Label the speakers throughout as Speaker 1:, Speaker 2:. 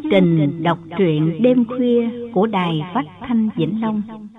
Speaker 1: trình đọc truyện đêm khuya của Đài Phát thanh Vĩnh Long.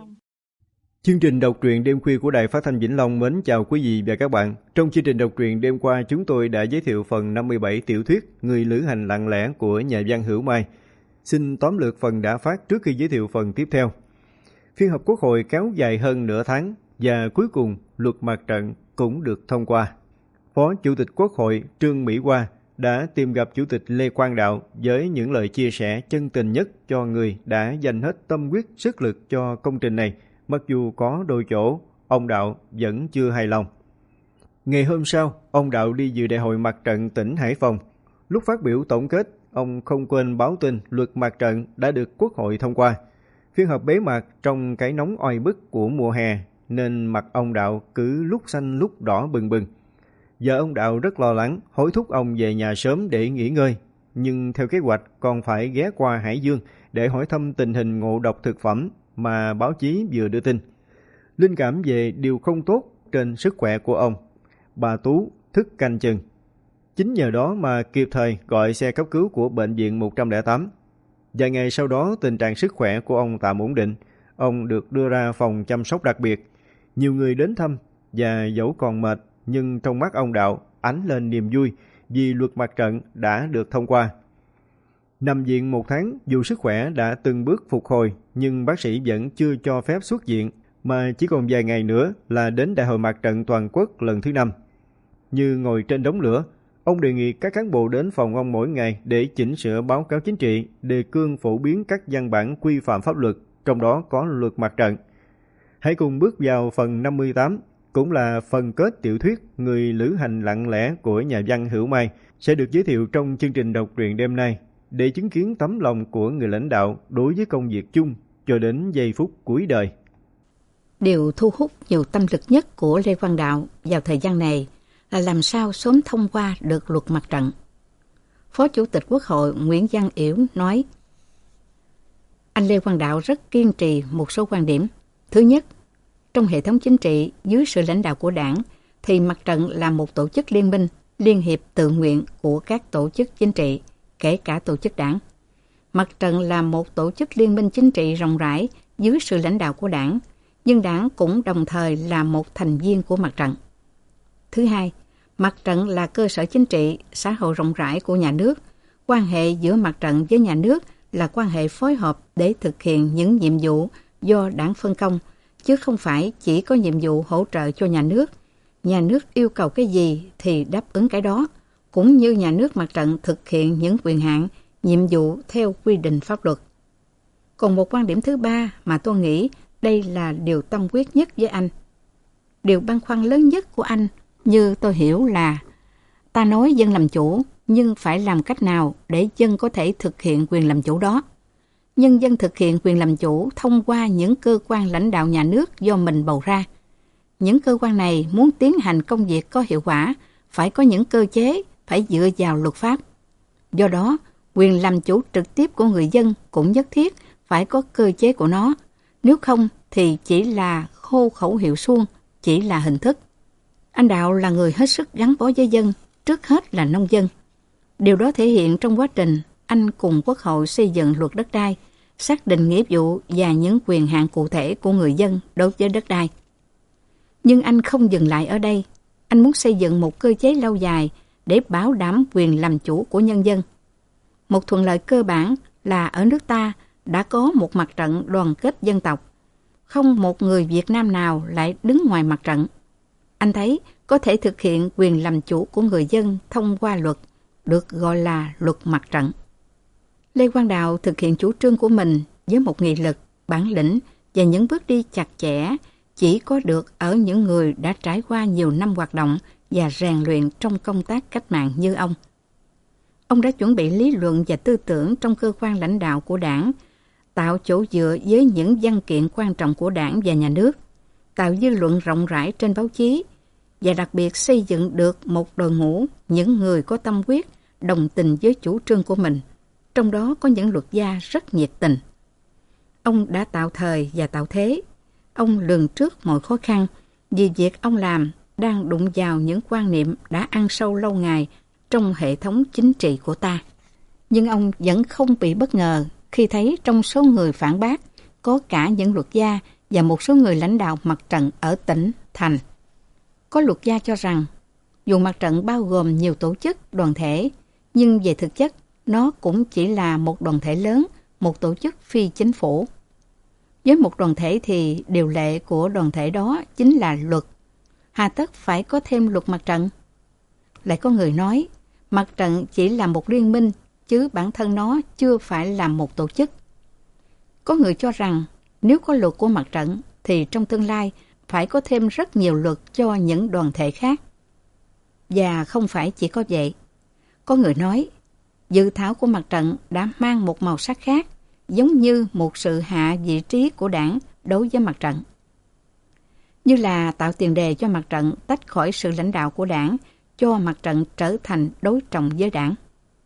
Speaker 2: Chương trình đọc truyện đêm khuya của Đài Phát thanh Vĩnh Long mến chào quý vị và các bạn. Trong chương trình đọc truyện đêm qua, chúng tôi đã giới thiệu phần 57 tiểu thuyết Người lữ hành lặng lẽ của nhà văn Hữu Mai. Xin tóm lược phần đã phát trước khi giới thiệu phần tiếp theo. Phiên họp Quốc hội kéo dài hơn nửa tháng và cuối cùng luật mặt trận cũng được thông qua. Phó Chủ tịch Quốc hội Trương Mỹ Hoa đã tìm gặp Chủ tịch Lê Quang Đạo với những lời chia sẻ chân tình nhất cho người đã dành hết tâm huyết sức lực cho công trình này, mặc dù có đôi chỗ ông Đạo vẫn chưa hài lòng. Ngày hôm sau, ông Đạo đi dự đại hội mặt trận tỉnh Hải Phòng. Lúc phát biểu tổng kết, ông không quên báo tin luật mặt trận đã được Quốc hội thông qua. Phiên họp bế mạc trong cái nóng oi bức của mùa hè, nên mặt ông Đạo cứ lúc xanh lúc đỏ bừng bừng. Giờ ông Đạo rất lo lắng, hối thúc ông về nhà sớm để nghỉ ngơi. Nhưng theo kế hoạch còn phải ghé qua Hải Dương để hỏi thăm tình hình ngộ độc thực phẩm mà báo chí vừa đưa tin. Linh cảm về điều không tốt trên sức khỏe của ông. Bà Tú thức canh chừng. Chính nhờ đó mà kịp thời gọi xe cấp cứu của bệnh viện 108. Vài ngày sau đó tình trạng sức khỏe của ông tạm ổn định. Ông được đưa ra phòng chăm sóc đặc biệt. Nhiều người đến thăm và dẫu còn mệt, nhưng trong mắt ông Đạo ánh lên niềm vui vì luật mặt trận đã được thông qua. Nằm viện 1 tháng, dù sức khỏe đã từng bước phục hồi, nhưng bác sĩ vẫn chưa cho phép xuất viện, mà chỉ còn vài ngày nữa là đến Đại hội Mặt trận Toàn quốc lần thứ 5. Như ngồi trên đống lửa, ông đề nghị các cán bộ đến phòng ông mỗi ngày để chỉnh sửa báo cáo chính trị, đề cương phổ biến các văn bản quy phạm pháp luật, trong đó có luật mặt trận. Hãy cùng bước vào phần 58, cũng là phần kết tiểu thuyết Người lữ hành lặng lẽ của nhà văn Hữu Mai, sẽ được giới thiệu trong chương trình đọc truyện đêm nay, để chứng kiến tấm lòng của người lãnh đạo đối với công việc chung cho đến giây phút cuối đời.
Speaker 3: Điều thu hút nhiều tâm lực nhất của Lê Quang Đạo vào thời gian này là làm sao sớm thông qua được luật mặt trận. Phó Chủ tịch Quốc hội Nguyễn Văn Yểu nói, anh Lê Quang Đạo rất kiên trì một số quan điểm. Thứ nhất, trong hệ thống chính trị dưới sự lãnh đạo của Đảng thì mặt trận là một tổ chức liên minh, liên hiệp tự nguyện của các tổ chức chính trị, kể cả tổ chức Đảng. Mặt trận là một tổ chức liên minh chính trị rộng rãi dưới sự lãnh đạo của Đảng, nhưng Đảng cũng đồng thời là một thành viên của mặt trận. Thứ hai, mặt trận là cơ sở chính trị, xã hội rộng rãi của nhà nước. Quan hệ giữa mặt trận với nhà nước là quan hệ phối hợp để thực hiện những nhiệm vụ do Đảng phân công, chứ không phải chỉ có nhiệm vụ hỗ trợ cho nhà nước. Nhà nước yêu cầu cái gì thì đáp ứng cái đó, cũng như nhà nước mặt trận thực hiện những quyền hạn, nhiệm vụ theo quy định pháp luật. Còn một quan điểm thứ ba mà tôi nghĩ đây là điều tâm huyết nhất với anh. Điều băn khoăn lớn nhất của anh, như tôi hiểu là, ta nói dân làm chủ, nhưng phải làm cách nào để dân có thể thực hiện quyền làm chủ đó. Nhân dân thực hiện quyền làm chủ thông qua những cơ quan lãnh đạo nhà nước do mình bầu ra. Những cơ quan này muốn tiến hành công việc có hiệu quả, phải có những cơ chế, phải dựa vào luật pháp. Do đó, quyền làm chủ trực tiếp của người dân cũng nhất thiết phải có cơ chế của nó. Nếu không thì chỉ là hô khẩu hiệu suông, chỉ là hình thức. Anh Đạo là người hết sức gắn bó với dân, trước hết là nông dân. Điều đó thể hiện trong quá trình anh cùng Quốc hội xây dựng luật đất đai, xác định nghĩa vụ và những quyền hạn cụ thể của người dân đối với đất đai. Nhưng anh không dừng lại ở đây. Anh muốn xây dựng một cơ chế lâu dài để bảo đảm quyền làm chủ của nhân dân. Một thuận lợi cơ bản là ở nước ta đã có một mặt trận đoàn kết dân tộc. Không một người Việt Nam nào lại đứng ngoài mặt trận. Anh thấy có thể thực hiện quyền làm chủ của người dân thông qua luật, được gọi là luật mặt trận. Lê Quang Đạo thực hiện chủ trương của mình với một nghị lực, bản lĩnh và những bước đi chặt chẽ chỉ có được ở những người đã trải qua nhiều năm hoạt động và rèn luyện trong công tác cách mạng như ông. Ông đã chuẩn bị lý luận và tư tưởng trong cơ quan lãnh đạo của Đảng, tạo chỗ dựa với những văn kiện quan trọng của Đảng và nhà nước, tạo dư luận rộng rãi trên báo chí và đặc biệt xây dựng được một đội ngũ những người có tâm huyết, đồng tình với chủ trương của mình, trong đó có những luật gia rất nhiệt tình. Ông đã tạo thời và tạo thế. Ông lường trước mọi khó khăn vì việc ông làm đang đụng vào những quan niệm đã ăn sâu lâu ngày trong hệ thống chính trị của ta. Nhưng ông vẫn không bị bất ngờ khi thấy trong số người phản bác có cả những luật gia và một số người lãnh đạo mặt trận ở tỉnh, thành. Có luật gia cho rằng, dù mặt trận bao gồm nhiều tổ chức, đoàn thể, nhưng về thực chất, nó cũng chỉ là một đoàn thể lớn, một tổ chức phi chính phủ. Với một đoàn thể thì điều lệ của đoàn thể đó chính là luật. Hà tất phải có thêm luật mặt trận? Lại có người nói, mặt trận chỉ là một liên minh, chứ bản thân nó chưa phải là một tổ chức. Có người cho rằng, nếu có luật của mặt trận, thì trong tương lai phải có thêm rất nhiều luật cho những đoàn thể khác. Và không phải chỉ có vậy. Có người nói, dự thảo của mặt trận đã mang một màu sắc khác, giống như một sự hạ vị trí của đảng đối với mặt trận. Như là tạo tiền đề cho mặt trận tách khỏi sự lãnh đạo của đảng, cho mặt trận trở thành đối trọng với đảng.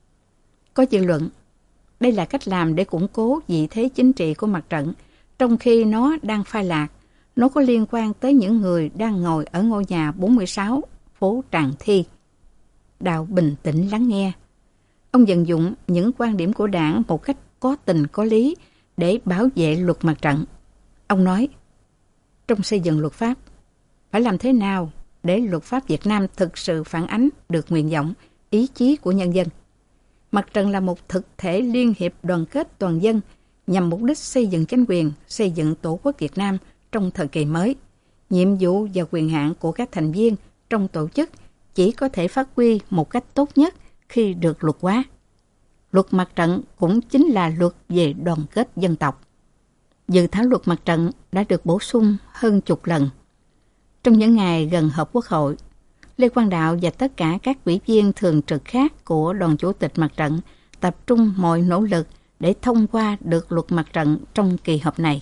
Speaker 3: Có dư luận, đây là cách làm để củng cố vị thế chính trị của mặt trận, trong khi nó đang phai lạc. Nó có liên quan tới những người đang ngồi ở ngôi nhà 46, phố Tràng Thi. Đạo bình tĩnh lắng nghe. Ông vận dụng những quan điểm của đảng một cách có tình có lý để bảo vệ luật mặt trận. Ông nói, trong xây dựng luật pháp, phải làm thế nào để luật pháp Việt Nam thực sự phản ánh được nguyện vọng, ý chí của nhân dân. Mặt trận là một thực thể liên hiệp đoàn kết toàn dân nhằm mục đích xây dựng chính quyền, xây dựng Tổ quốc Việt Nam trong thời kỳ mới. Nhiệm vụ và quyền hạn của các thành viên trong tổ chức chỉ có thể phát huy một cách tốt nhất khi được luật hóa. Luật mặt trận cũng chính là luật về đoàn kết dân tộc. Dự thảo luật mặt trận đã được bổ sung hơn chục lần. Trong những ngày gần họp Quốc hội, Lê Quang Đạo và tất cả các ủy viên thường trực khác của Đoàn Chủ tịch Mặt trận tập trung mọi nỗ lực để thông qua được luật mặt trận trong kỳ họp này.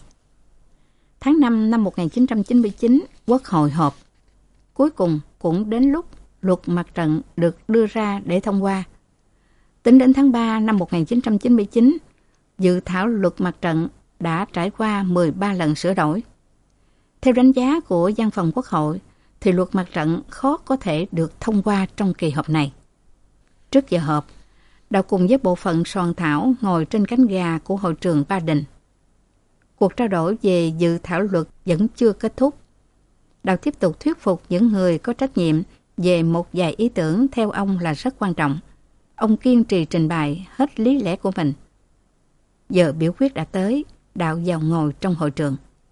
Speaker 3: Tháng 5 năm 1999, Quốc hội họp. Cuối cùng cũng đến lúc luật mặt trận được đưa ra để thông qua. Tính đến tháng 3 năm 1999, dự thảo luật mặt trận đã trải qua 13 lần sửa đổi. Theo đánh giá của Văn phòng Quốc hội, thì luật mặt trận khó có thể được thông qua trong kỳ họp này. Trước giờ họp, Đạo cùng với bộ phận soạn thảo ngồi trên cánh gà của hội trường Ba Đình. Cuộc trao đổi về dự thảo luật vẫn chưa kết thúc. Đạo tiếp tục thuyết phục những người có trách nhiệm về một vài ý tưởng theo ông là rất quan trọng. Ông kiên trì trình bày hết lý lẽ của mình. Giờ biểu quyết đã tới, Đạo vào ngồi trong hội trường.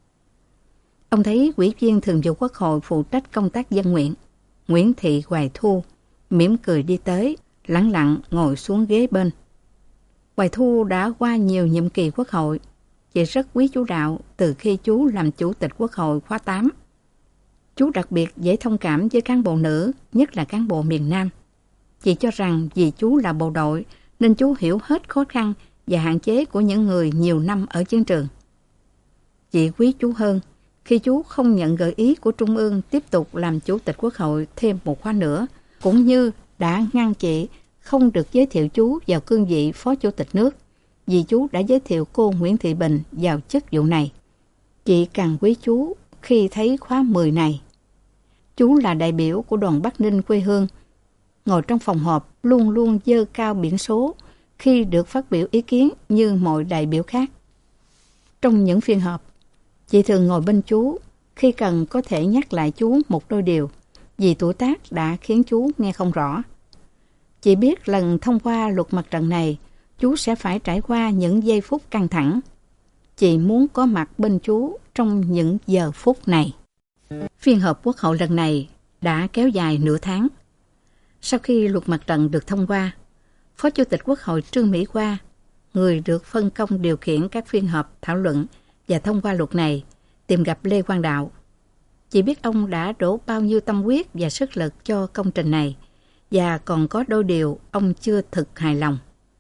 Speaker 3: Ông thấy Ủy viên Thường vụ Quốc hội phụ trách công tác dân nguyện, Nguyễn Thị Hoài Thu, mỉm cười đi tới, lẳng lặng ngồi xuống ghế bên. Hoài Thu đã qua nhiều nhiệm kỳ Quốc hội. Chị rất quý chú Đạo từ khi chú làm Chủ tịch Quốc hội khóa 8. Chú đặc biệt dễ thông cảm với cán bộ nữ, nhất là cán bộ miền Nam. Chị cho rằng vì chú là bộ đội nên chú hiểu hết khó khăn và hạn chế của những người nhiều năm ở chiến trường. Chị quý chú hơn khi chú không nhận gợi ý của Trung ương tiếp tục làm Chủ tịch Quốc hội thêm một khóa nữa, cũng như đã ngăn chị không được giới thiệu chú vào cương vị Phó Chủ tịch nước, vì chú đã giới thiệu cô Nguyễn Thị Bình vào chức vụ này. Chị càng quý chú khi thấy khóa 10 này. Chú là đại biểu của đoàn Bắc Ninh quê hương, ngồi trong phòng họp luôn luôn dơ cao biển số khi được phát biểu ý kiến như mọi đại biểu khác. Trong những phiên họp, chị thường ngồi bên chú, khi cần có thể nhắc lại chú một đôi điều, vì tuổi tác đã khiến chú nghe không rõ. Chị biết lần thông qua luật mặt trận này, chú sẽ phải trải qua những giây phút căng thẳng. Chị muốn có mặt bên chú trong những giờ phút này. Phiên họp Quốc hội lần này đã kéo dài nửa tháng. Sau khi luật mặt trận được thông qua, Phó Chủ tịch Quốc hội Trương Mỹ Hoa, người được phân công điều khiển các phiên họp thảo luận và thông qua luật này, tìm gặp Lê Quang Đạo. Chị biết ông đã đổ bao nhiêu tâm huyết và sức lực cho công trình này, và còn có đôi điều ông chưa thực hài lòng.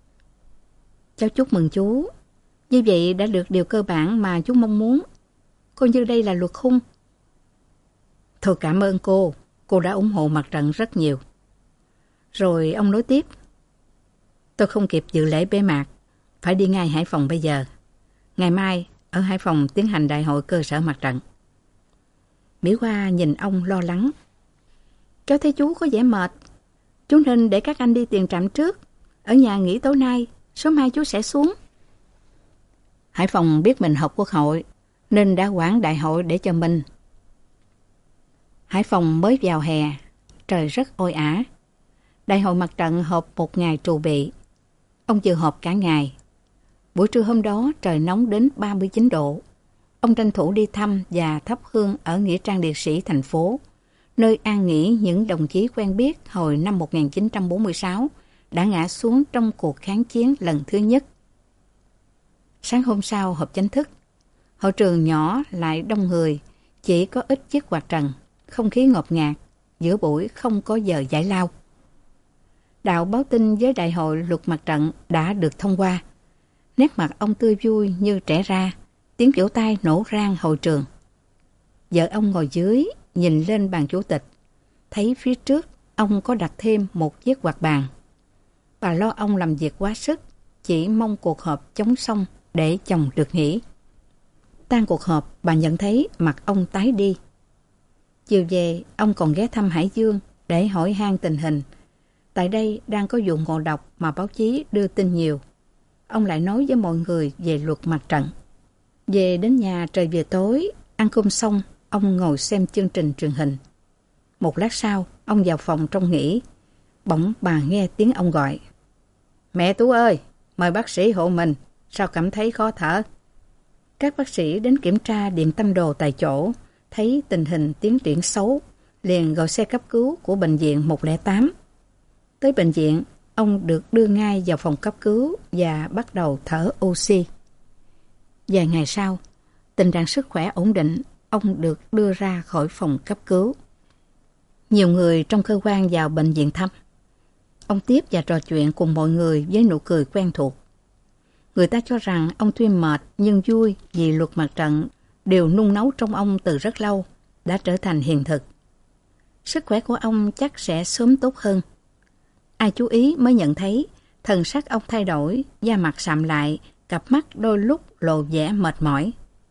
Speaker 3: Cháu chúc mừng chú. Như vậy đã được điều cơ bản mà chú mong muốn. Coi như đây là luật khung. Thôi cảm ơn cô đã ủng hộ mặt trận rất nhiều. Rồi ông nói tiếp. Tôi không kịp dự lễ bế mạc, phải đi ngay Hải Phòng bây giờ. Ngày mai ở Hải Phòng tiến hành đại hội cơ sở mặt trận. Mỹ Hoa nhìn ông lo lắng. Cháu thấy chú có vẻ mệt. Chú nên để các anh đi tiền trạm trước, ở nhà nghỉ tối nay sớm mai chú sẽ xuống. Hải Phòng biết mình họp quốc hội nên đã hoãn đại hội để cho mình. Hải Phòng mới vào hè, trời rất oi ả. Đại hội mặt trận họp một ngày trù bị. Ông vừa họp cả ngày. Buổi trưa hôm đó trời nóng đến 39 độ. Ông tranh thủ đi thăm và thắp hương ở Nghĩa trang liệt sĩ thành phố, nơi an nghỉ những đồng chí quen biết hồi năm 1946 đã ngã xuống trong cuộc kháng chiến lần thứ nhất. Sáng hôm sau họp chính thức. Hội trường nhỏ lại đông người, chỉ có ít chiếc quạt trần, không khí ngột ngạt, giữa buổi không có giờ giải lao. Đạo báo tin với đại hội luật mặt trận đã được thông qua. Nét mặt ông tươi vui như trẻ ra, tiếng vỗ tay nổ rang hội trường. Vợ ông ngồi dưới, nhìn lên bàn chủ tịch, thấy phía trước ông có đặt thêm một chiếc quạt bàn. Bà lo ông làm việc quá sức, chỉ mong cuộc họp chóng xong để chồng được nghỉ. Tan cuộc họp, bà nhận thấy mặt ông tái đi. Chiều về, ông còn ghé thăm Hải Dương để hỏi han tình hình. Tại đây đang có vụ ngộ độc mà báo chí đưa tin nhiều. Ông lại nói với mọi người về luật mặt trận. Về đến nhà trời về tối, ăn cơm xong, ông ngồi xem chương trình truyền hình. Một lát sau, ông vào phòng trong nghỉ. Bỗng bà nghe tiếng ông gọi. Mẹ Tú ơi, mời bác sĩ hộ mình, sao cảm thấy khó thở? Các bác sĩ đến kiểm tra điện tâm đồ tại chỗ, thấy tình hình tiến triển xấu, liền gọi xe cấp cứu của bệnh viện 108. Tới bệnh viện, ông được đưa ngay vào phòng cấp cứu và bắt đầu thở oxy. Vài ngày sau, tình trạng sức khỏe ổn định, ông được đưa ra khỏi phòng cấp cứu. Nhiều người trong cơ quan vào bệnh viện thăm. Ông tiếp và trò chuyện cùng mọi người với nụ cười quen thuộc. Người ta cho rằng ông tuy mệt nhưng vui vì luật mặt trận đều nung nấu trong ông từ rất lâu, đã trở thành hiện thực. Sức khỏe của ông chắc sẽ sớm tốt hơn. Ai chú ý mới nhận thấy thần sắc ông thay đổi, da mặt sạm lại, cặp mắt đôi lúc lộ vẻ mệt mỏi.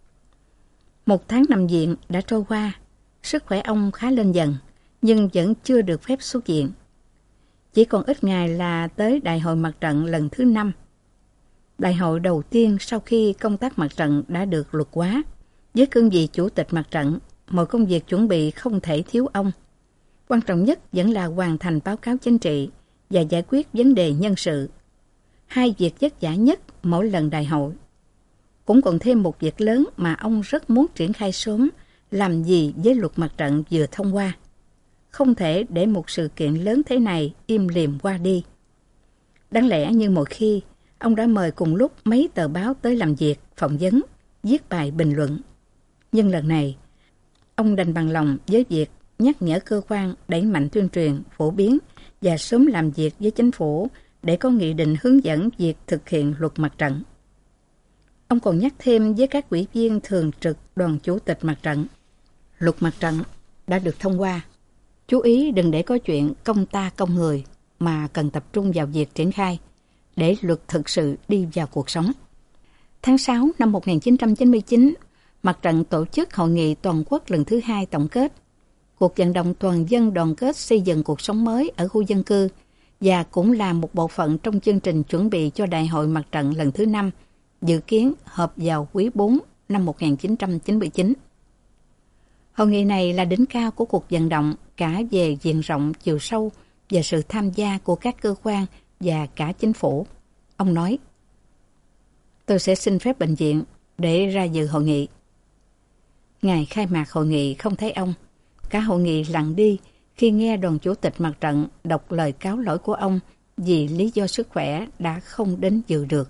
Speaker 3: 1 tháng nằm viện đã trôi qua, sức khỏe ông khá lên dần, nhưng vẫn chưa được phép xuất viện. Chỉ còn ít ngày là tới đại hội mặt trận lần thứ 5. Đại hội đầu tiên sau khi công tác mặt trận đã được luật hóa. Với cương vị chủ tịch mặt trận, mọi công việc chuẩn bị không thể thiếu ông. Quan trọng nhất vẫn là hoàn thành báo cáo chính trị và giải quyết vấn đề nhân sự. 2 việc vất vả nhất mỗi lần đại hội. Cũng còn thêm một việc lớn mà ông rất muốn triển khai sớm, làm gì với luật mặt trận vừa thông qua. Không thể để một sự kiện lớn thế này im lìm qua đi. Đáng lẽ như mọi khi, ông đã mời cùng lúc mấy tờ báo tới làm việc, phỏng vấn, viết bài bình luận. Nhưng lần này, ông đành bằng lòng với việc nhắc nhở cơ quan đẩy mạnh tuyên truyền, phổ biến và sớm làm việc với chính phủ để có nghị định hướng dẫn việc thực hiện luật mặt trận. Ông còn nhắc thêm với các ủy viên thường trực đoàn chủ tịch mặt trận. Luật mặt trận đã được thông qua. Chú ý đừng để có chuyện công ta công người mà cần tập trung vào việc triển khai để luật thực sự đi vào cuộc sống. Tháng 6 năm 1999, mặt trận tổ chức hội nghị toàn quốc lần thứ 2 tổng kết, cuộc vận động toàn dân đoàn kết xây dựng cuộc sống mới ở khu dân cư và cũng là một bộ phận trong chương trình chuẩn bị cho đại hội mặt trận lần thứ 5, dự kiến họp vào quý 4 năm 1999. Hội nghị này là đỉnh cao của cuộc vận động cả về diện rộng, chiều sâu và sự tham gia của các cơ quan và cả chính phủ. Ông nói, tôi sẽ xin phép bệnh viện để ra dự hội nghị. Ngày khai mạc hội nghị không thấy ông. Cả hội nghị lặng đi khi nghe đoàn chủ tịch mặt trận đọc lời cáo lỗi của ông vì lý do sức khỏe đã không đến dự được.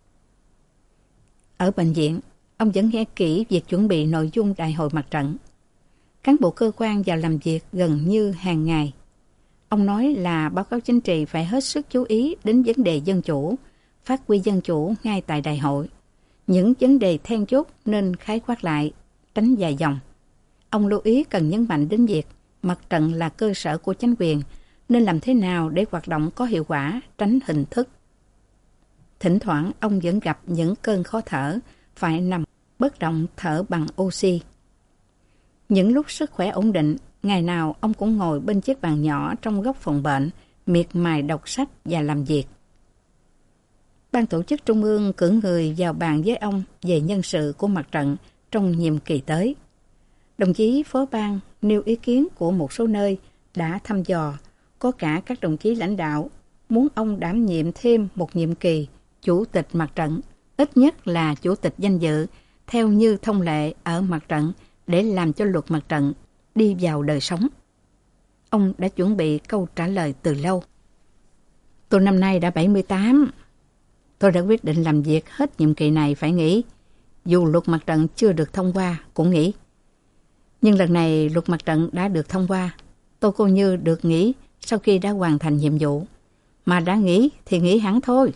Speaker 3: Ở bệnh viện, ông vẫn nghe kỹ việc chuẩn bị nội dung đại hội mặt trận. Cán bộ cơ quan vào làm việc gần như hàng ngày. Ông nói là báo cáo chính trị phải hết sức chú ý đến vấn đề dân chủ, phát huy dân chủ ngay tại đại hội. Những vấn đề then chốt nên khái quát lại, tránh dài dòng. Ông lưu ý cần nhấn mạnh đến việc mặt trận là cơ sở của chính quyền, nên làm thế nào để hoạt động có hiệu quả, tránh hình thức. Thỉnh thoảng ông vẫn gặp những cơn khó thở, phải nằm bất động thở bằng oxy. Những lúc sức khỏe ổn định, ngày nào ông cũng ngồi bên chiếc bàn nhỏ trong góc phòng bệnh, miệt mài đọc sách và làm việc. Ban tổ chức Trung ương cử người vào bàn với ông về nhân sự của mặt trận trong nhiệm kỳ tới. Đồng chí phó ban nêu ý kiến của một số nơi đã thăm dò, có cả các đồng chí lãnh đạo muốn ông đảm nhiệm thêm một nhiệm kỳ chủ tịch mặt trận, ít nhất là chủ tịch danh dự, theo như thông lệ ở mặt trận để làm cho luật mặt trận đi vào đời sống. Ông đã chuẩn bị câu trả lời từ lâu. Tôi năm nay đã 78. Tôi đã quyết định làm việc hết nhiệm kỳ này phải nghỉ. Dù luật mặt trận chưa được thông qua, cũng nghỉ. Nhưng lần này luật mặt trận đã được thông qua. Tôi coi như được nghỉ sau khi đã hoàn thành nhiệm vụ. Mà đã nghỉ thì nghỉ hẳn thôi.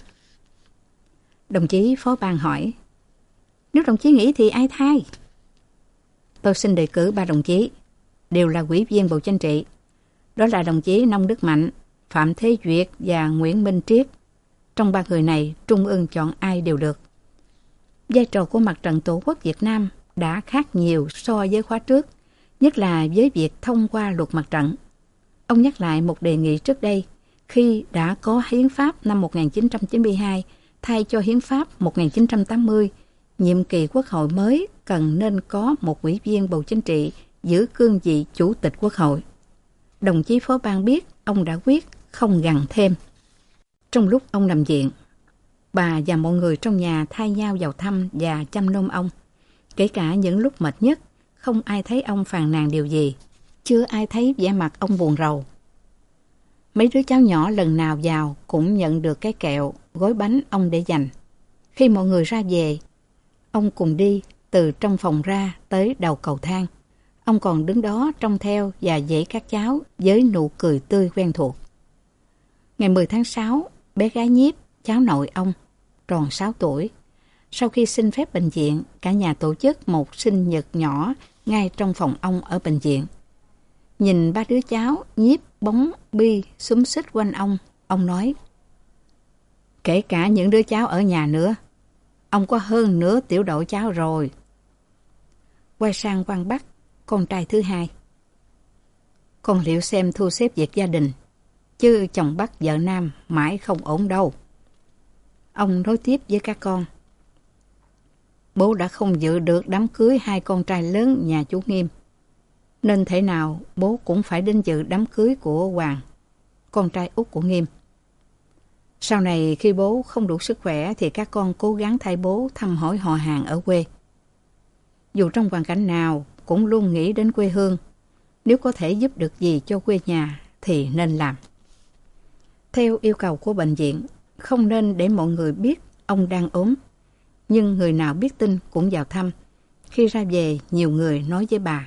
Speaker 3: Đồng chí phó ban hỏi, nếu đồng chí nghỉ thì ai thay? Tôi xin đề cử 3 đồng chí, đều là ủy viên Bộ Chính trị. Đó là đồng chí Nông Đức Mạnh, Phạm Thế Duyệt và Nguyễn Minh Triết. Trong 3 người này, Trung ương chọn ai đều được. Vai trò của Mặt trận Tổ quốc Việt Nam đã khác nhiều so với khóa trước, nhất là với việc thông qua luật mặt trận. Ông nhắc lại một đề nghị trước đây, khi đã có Hiến pháp năm 1992 thay cho Hiến pháp 1980, nhiệm kỳ Quốc hội mới cần nên có một ủy viên Bộ Chính trị giữ cương vị Chủ tịch Quốc hội. Đồng chí phó ban biết ông đã quyết không gằn thêm. Trong lúc ông nằm viện, bà và mọi người trong nhà thay nhau vào thăm và chăm nom ông. Kể cả những lúc mệt nhất, không ai thấy ông phàn nàn điều gì. Chưa ai thấy vẻ mặt ông buồn rầu. Mấy đứa cháu nhỏ lần nào vào cũng nhận được cái kẹo, gói bánh ông để dành. Khi mọi người ra về, ông cùng đi từ trong phòng ra tới đầu cầu thang. Ông còn đứng đó trông theo và dãy các cháu với nụ cười tươi quen thuộc. Ngày 10 tháng 6, bé gái Nhiếp, cháu nội ông, tròn 6 tuổi. Sau khi xin phép bệnh viện, cả nhà tổ chức một sinh nhật nhỏ ngay trong phòng ông ở bệnh viện. Nhìn 3 đứa cháu, Nhiếp, Bóng, Bi xúm xít quanh ông nói, kể cả những đứa cháu ở nhà nữa, ông có hơn nửa tiểu đội cháu rồi. Quay sang Quang Bắc, con trai thứ hai. Con liệu xem thu xếp việc gia đình, chứ chồng Bắc vợ Nam mãi không ổn đâu. Ông nói tiếp với các con. Bố đã không dự được đám cưới 2 con trai lớn nhà chú Nghiêm, nên thể nào bố cũng phải đến dự đám cưới của Hoàng, con trai út của Nghiêm. Sau này khi bố không đủ sức khỏe thì các con cố gắng thay bố thăm hỏi họ hàng ở quê. Dù trong hoàn cảnh nào cũng luôn nghĩ đến quê hương. Nếu có thể giúp được gì cho quê nhà thì nên làm. Theo yêu cầu của bệnh viện, không nên để mọi người biết ông đang ốm. Nhưng người nào biết tin cũng vào thăm. Khi ra về, nhiều người nói với bà,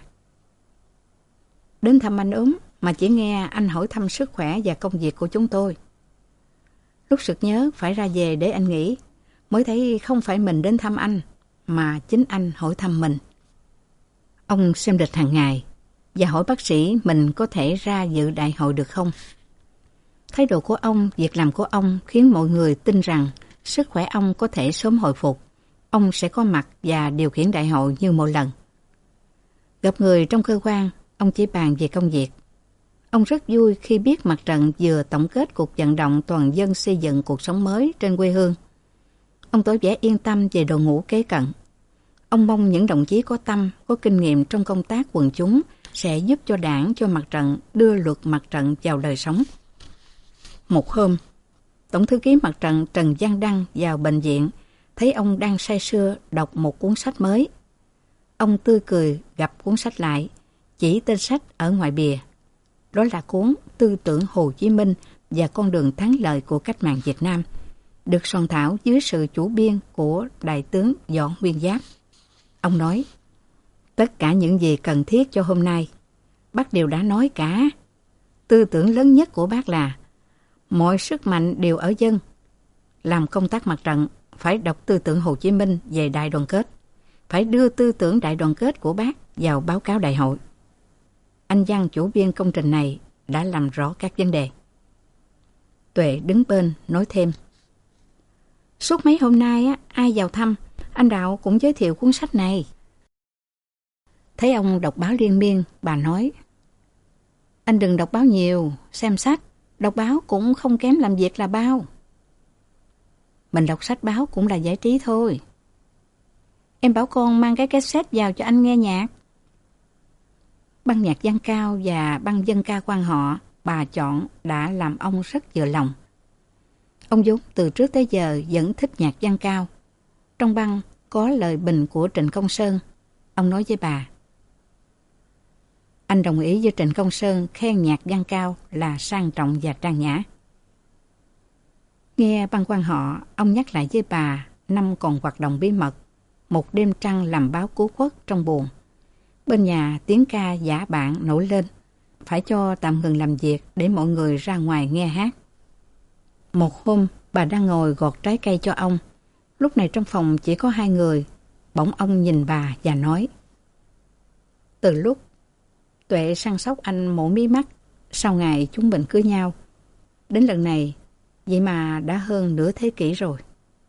Speaker 3: đến thăm anh ốm mà chỉ nghe anh hỏi thăm sức khỏe và công việc của chúng tôi. Lúc sực nhớ phải ra về để anh nghỉ, mới thấy không phải mình đến thăm anh, mà chính anh hỏi thăm mình. Ông xem lịch hàng ngày và hỏi bác sĩ mình có thể ra dự đại hội được không. Thái độ của ông, việc làm của ông khiến mọi người tin rằng sức khỏe ông có thể sớm hồi phục. Ông sẽ có mặt và điều khiển đại hội như mọi lần. Gặp người trong cơ quan, ông chỉ bàn về công việc. Ông rất vui khi biết mặt trận vừa tổng kết cuộc vận động toàn dân xây dựng cuộc sống mới trên quê hương. Ông tỏ vẻ yên tâm về đội ngũ kế cận. Ông mong những đồng chí có tâm, có kinh nghiệm trong công tác quần chúng sẽ giúp cho đảng, cho mặt trận đưa luật mặt trận vào đời sống. Một hôm, Tổng thư ký mặt trận Trần Văn Đăng vào bệnh viện, thấy ông đang say sưa đọc một cuốn sách mới. Ông tươi cười gặp cuốn sách lại, chỉ tên sách ở ngoài bìa. Đó là cuốn Tư tưởng Hồ Chí Minh và con đường thắng lợi của cách mạng Việt Nam, được soạn thảo dưới sự chủ biên của Đại tướng Võ Nguyên Giáp. Ông nói, tất cả những gì cần thiết cho hôm nay, bác đều đã nói cả. Tư tưởng lớn nhất của bác là mọi sức mạnh đều ở dân. Làm công tác mặt trận, phải đọc tư tưởng Hồ Chí Minh về đại đoàn kết, phải đưa tư tưởng đại đoàn kết của bác vào báo cáo đại hội. Anh Văn chủ biên công trình này đã làm rõ các vấn đề. Tuệ đứng bên nói thêm, suốt mấy hôm nay ai vào thăm, anh Đạo cũng giới thiệu cuốn sách này. Thấy ông đọc báo liên miên, bà nói, anh đừng đọc báo nhiều, xem sách, đọc báo cũng không kém làm việc là bao. Mình đọc sách báo cũng là giải trí thôi. Em bảo con mang cái cassette vào cho anh nghe nhạc. Ban nhạc văn cao và ban dân ca quan họ bà chọn đã làm ông rất vừa lòng. Ông vốn từ trước tới giờ vẫn thích nhạc văn cao. Trong băng có lời bình của Trịnh Công Sơn. Ông nói với bà: anh đồng ý với Trịnh Công Sơn khen nhạc văn cao là sang trọng và trang nhã. Nghe băng quan họ, ông nhắc lại với bà năm còn hoạt động bí mật, một đêm trăng làm báo cứu quốc trong buồn. Bên nhà tiếng ca giả bạn nổi lên, phải cho tạm ngừng làm việc để mọi người ra ngoài nghe hát. Một hôm, bà đang ngồi gọt trái cây cho ông. Lúc này trong phòng chỉ có 2 người. Bỗng ông nhìn bà và nói: từ lúc Tuệ săn sóc anh mổ mí mắt, sau ngày chúng mình cưới nhau, đến lần này, vậy mà đã hơn nửa thế kỷ rồi.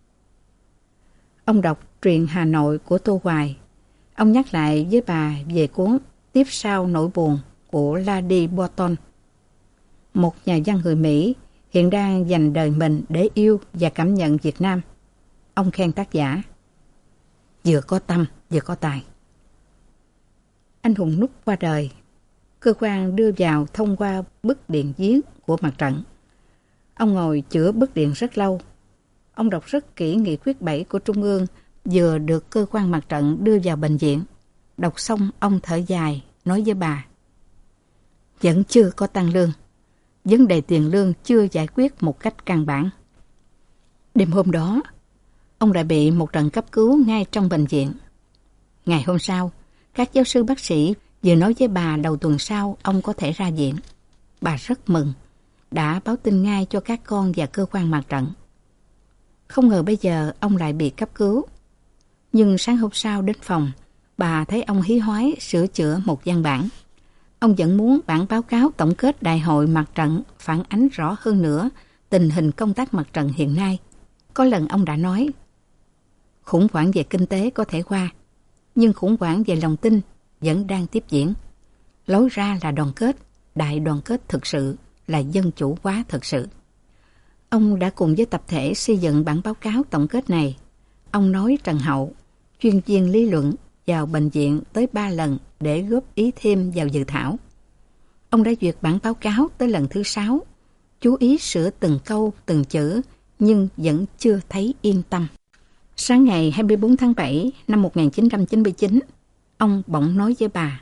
Speaker 3: Ông đọc Truyện Hà Nội của Tô Hoài. Ông nhắc lại với bà về cuốn Tiếp Sau Nỗi Buồn của Lady Bolton, một nhà văn người Mỹ hiện đang dành đời mình để yêu và cảm nhận Việt Nam. Ông khen tác giả: vừa có tâm, vừa có tài. Anh hùng Nút qua đời. Cơ quan đưa vào thông qua bức điện viết của mặt trận. Ông ngồi chữa bức điện rất lâu. Ông đọc rất kỹ nghị quyết 7 của Trung ương vừa được cơ quan mặt trận đưa vào bệnh viện. Đọc xong ông thở dài, nói với bà: vẫn chưa có tăng lương. Vấn đề tiền lương chưa giải quyết một cách căn bản. Đêm hôm đó, ông đã bị một trận cấp cứu ngay trong bệnh viện. Ngày hôm sau, các giáo sư bác sĩ vừa nói với bà đầu tuần sau ông có thể ra viện. Bà rất mừng, đã báo tin ngay cho các con và cơ quan mặt trận. Không ngờ bây giờ ông lại bị cấp cứu. Nhưng sáng hôm sau đến phòng, bà thấy ông hí hoái sửa chữa một văn bản. Ông vẫn muốn bản báo cáo tổng kết đại hội mặt trận phản ánh rõ hơn nữa tình hình công tác mặt trận hiện nay. Có lần ông đã nói: khủng hoảng về kinh tế có thể qua, nhưng khủng hoảng về lòng tin vẫn đang tiếp diễn. Lối ra là đoàn kết, đại đoàn kết thực sự, là dân chủ hóa thực sự. Ông đã cùng với tập thể xây dựng bản báo cáo tổng kết này. Ông nói Trần Hậu, chuyên viên lý luận, vào bệnh viện tới 3 lần để góp ý thêm vào dự thảo. Ông đã duyệt bản báo cáo tới lần thứ 6, chú ý sửa từng câu, từng chữ, nhưng vẫn chưa thấy yên tâm. Sáng ngày 24 tháng 7 năm 1999, ông bỗng nói với bà: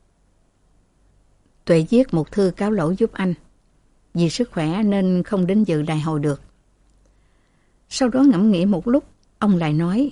Speaker 3: Tuệ viết một thư cáo lỗi giúp anh. Vì sức khỏe nên không đến dự đại hội được. Sau đó ngẫm nghĩ một lúc, ông lại nói: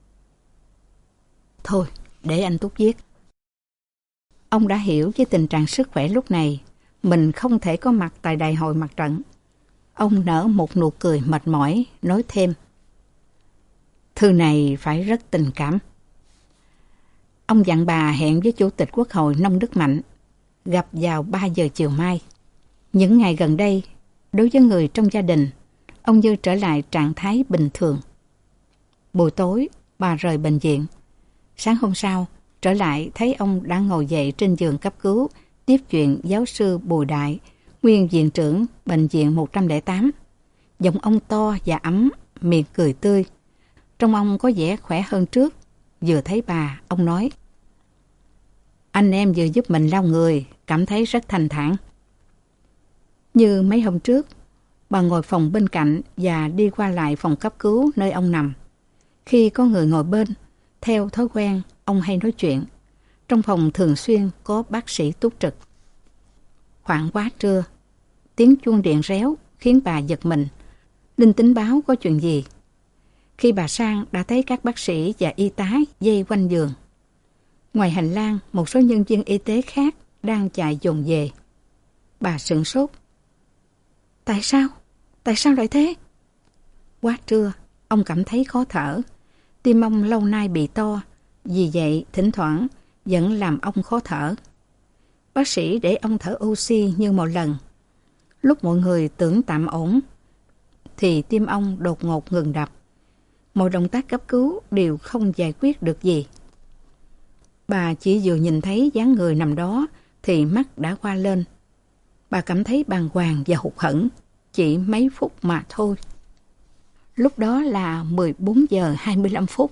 Speaker 3: thôi, để anh Túc viết. Ông đã hiểu với tình trạng sức khỏe lúc này, mình không thể có mặt tại đại hội mặt trận. Ông nở một nụ cười mệt mỏi, nói thêm: thư này phải rất tình cảm. Ông dặn bà hẹn với Chủ tịch Quốc hội Nông Đức Mạnh, gặp vào 3 giờ chiều mai. Những ngày gần đây, đối với người trong gia đình, ông như trở lại trạng thái bình thường. Buổi tối, bà rời bệnh viện. Sáng hôm sau, trở lại thấy ông đã ngồi dậy trên giường cấp cứu, tiếp chuyện giáo sư Bùi Đại, nguyên viện trưởng bệnh viện 108. Giọng ông to và ấm, miệng cười tươi. Trông ông có vẻ khỏe hơn trước. Vừa thấy bà, ông nói: anh em vừa giúp mình lau người, cảm thấy rất thanh thản. Như mấy hôm trước, bà ngồi phòng bên cạnh và đi qua lại phòng cấp cứu nơi ông nằm. Khi có người ngồi bên, theo thói quen, ông hay nói chuyện. Trong phòng thường xuyên có bác sĩ túc trực. Khoảng quá trưa, tiếng chuông điện réo khiến bà giật mình. Linh tính báo có chuyện gì. Khi bà sang đã thấy các bác sĩ và y tá dây quanh giường. Ngoài hành lang, một số nhân viên y tế khác đang chạy dồn về. Bà sửng sốt. Tại sao? Tại sao lại thế? Quá trưa, ông cảm thấy khó thở. Tim ông lâu nay bị to, vì vậy thỉnh thoảng vẫn làm ông khó thở. Bác sĩ để ông thở oxy như một lần. Lúc mọi người tưởng tạm ổn, thì tim ông đột ngột ngừng đập. Mọi động tác cấp cứu đều không giải quyết được gì. Bà chỉ vừa nhìn thấy dáng người nằm đó thì mắt đã hoa lên. Bà cảm thấy bàng hoàng và hụt hẫng, chỉ mấy phút mà thôi. Lúc đó là 14 giờ 25 phút.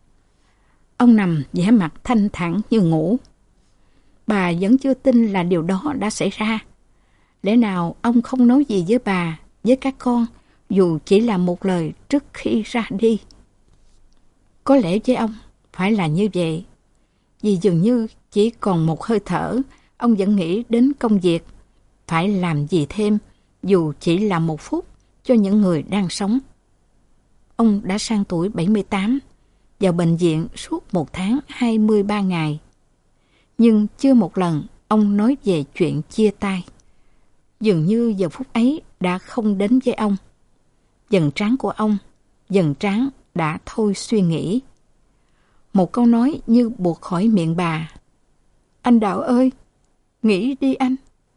Speaker 3: Ông nằm vẻ mặt thanh thản như ngủ. Bà vẫn chưa tin là điều đó đã xảy ra. Lẽ nào ông không nói gì với bà, với các con, dù chỉ là một lời trước khi ra đi? Có lẽ với ông phải là như vậy. Vì dường như chỉ còn một hơi thở, ông vẫn nghĩ đến công việc. Phải làm gì thêm, dù chỉ là 1 phút, cho những người đang sống. Ông đã sang tuổi 78, vào bệnh viện suốt 1 tháng 23 ngày. Nhưng chưa một lần ông nói về chuyện chia tay. Dường như giờ phút ấy đã không đến với ông. Dần trán của ông, dần trán đã thôi suy nghĩ. Một câu nói như buộc khỏi miệng bà. Anh Đạo ơi, nghĩ đi anh.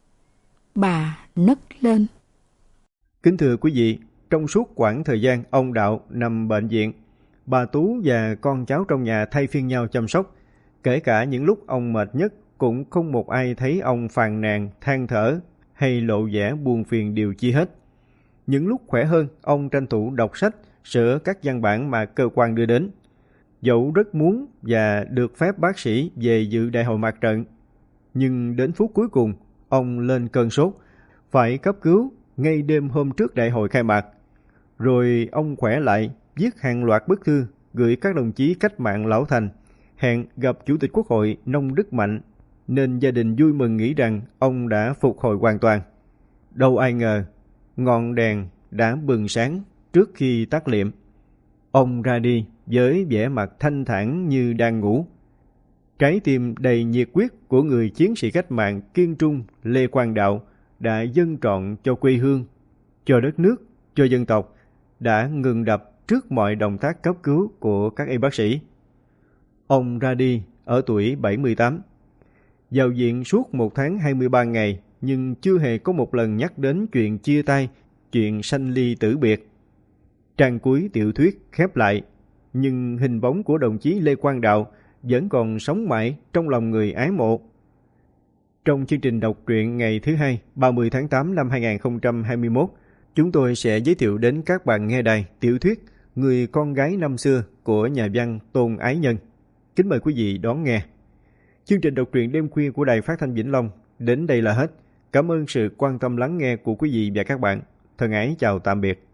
Speaker 3: Bà nấc lên.
Speaker 2: Kính thưa quý vị, trong suốt quãng thời gian ông Đạo nằm bệnh viện, bà Tú và con cháu trong nhà thay phiên nhau chăm sóc. Kể cả những lúc ông mệt nhất, cũng không một ai thấy ông phàn nàn, than thở hay lộ vẻ buồn phiền điều chi hết. Những lúc khỏe hơn, ông tranh thủ đọc sách, sửa các văn bản mà cơ quan đưa đến. Dẫu rất muốn và được phép bác sĩ về dự đại hội mặt trận, nhưng đến phút cuối cùng, ông lên cơn sốt, phải cấp cứu ngay đêm hôm trước đại hội khai mạc. Rồi ông khỏe lại, viết hàng loạt bức thư gửi các đồng chí cách mạng lão thành, hẹn gặp Chủ tịch Quốc hội Nông Đức Mạnh, nên gia đình vui mừng nghĩ rằng ông đã phục hồi hoàn toàn. Đâu ai ngờ, ngọn đèn đã bừng sáng trước khi tắt liệm. Ông ra đi với vẻ mặt thanh thản như đang ngủ. Trái tim đầy nhiệt huyết của người chiến sĩ cách mạng kiên trung Lê Quang Đạo đã dâng trọn cho quê hương, cho đất nước, cho dân tộc, đã ngừng đập trước mọi động tác cấp cứu của các y bác sĩ. Ông ra đi ở tuổi 78. Vào viện suốt 1 tháng 23 ngày, nhưng chưa hề có một lần nhắc đến chuyện chia tay, chuyện sanh ly tử biệt. Trang cuối tiểu thuyết khép lại, nhưng hình bóng của đồng chí Lê Quang Đạo vẫn còn sống mãi trong lòng người ái mộ. Trong chương trình đọc truyện ngày thứ Hai, 30 tháng 8 năm 2021, chúng tôi sẽ giới thiệu đến các bạn nghe đài tiểu thuyết Người con gái năm xưa của nhà văn Tôn Ái Nhân. Kính mời quý vị đón nghe. Chương trình đọc truyện đêm khuya của Đài Phát thanh Vĩnh Long đến đây là hết. Cảm ơn sự quan tâm lắng nghe của quý vị và các bạn. Thân ái chào tạm biệt.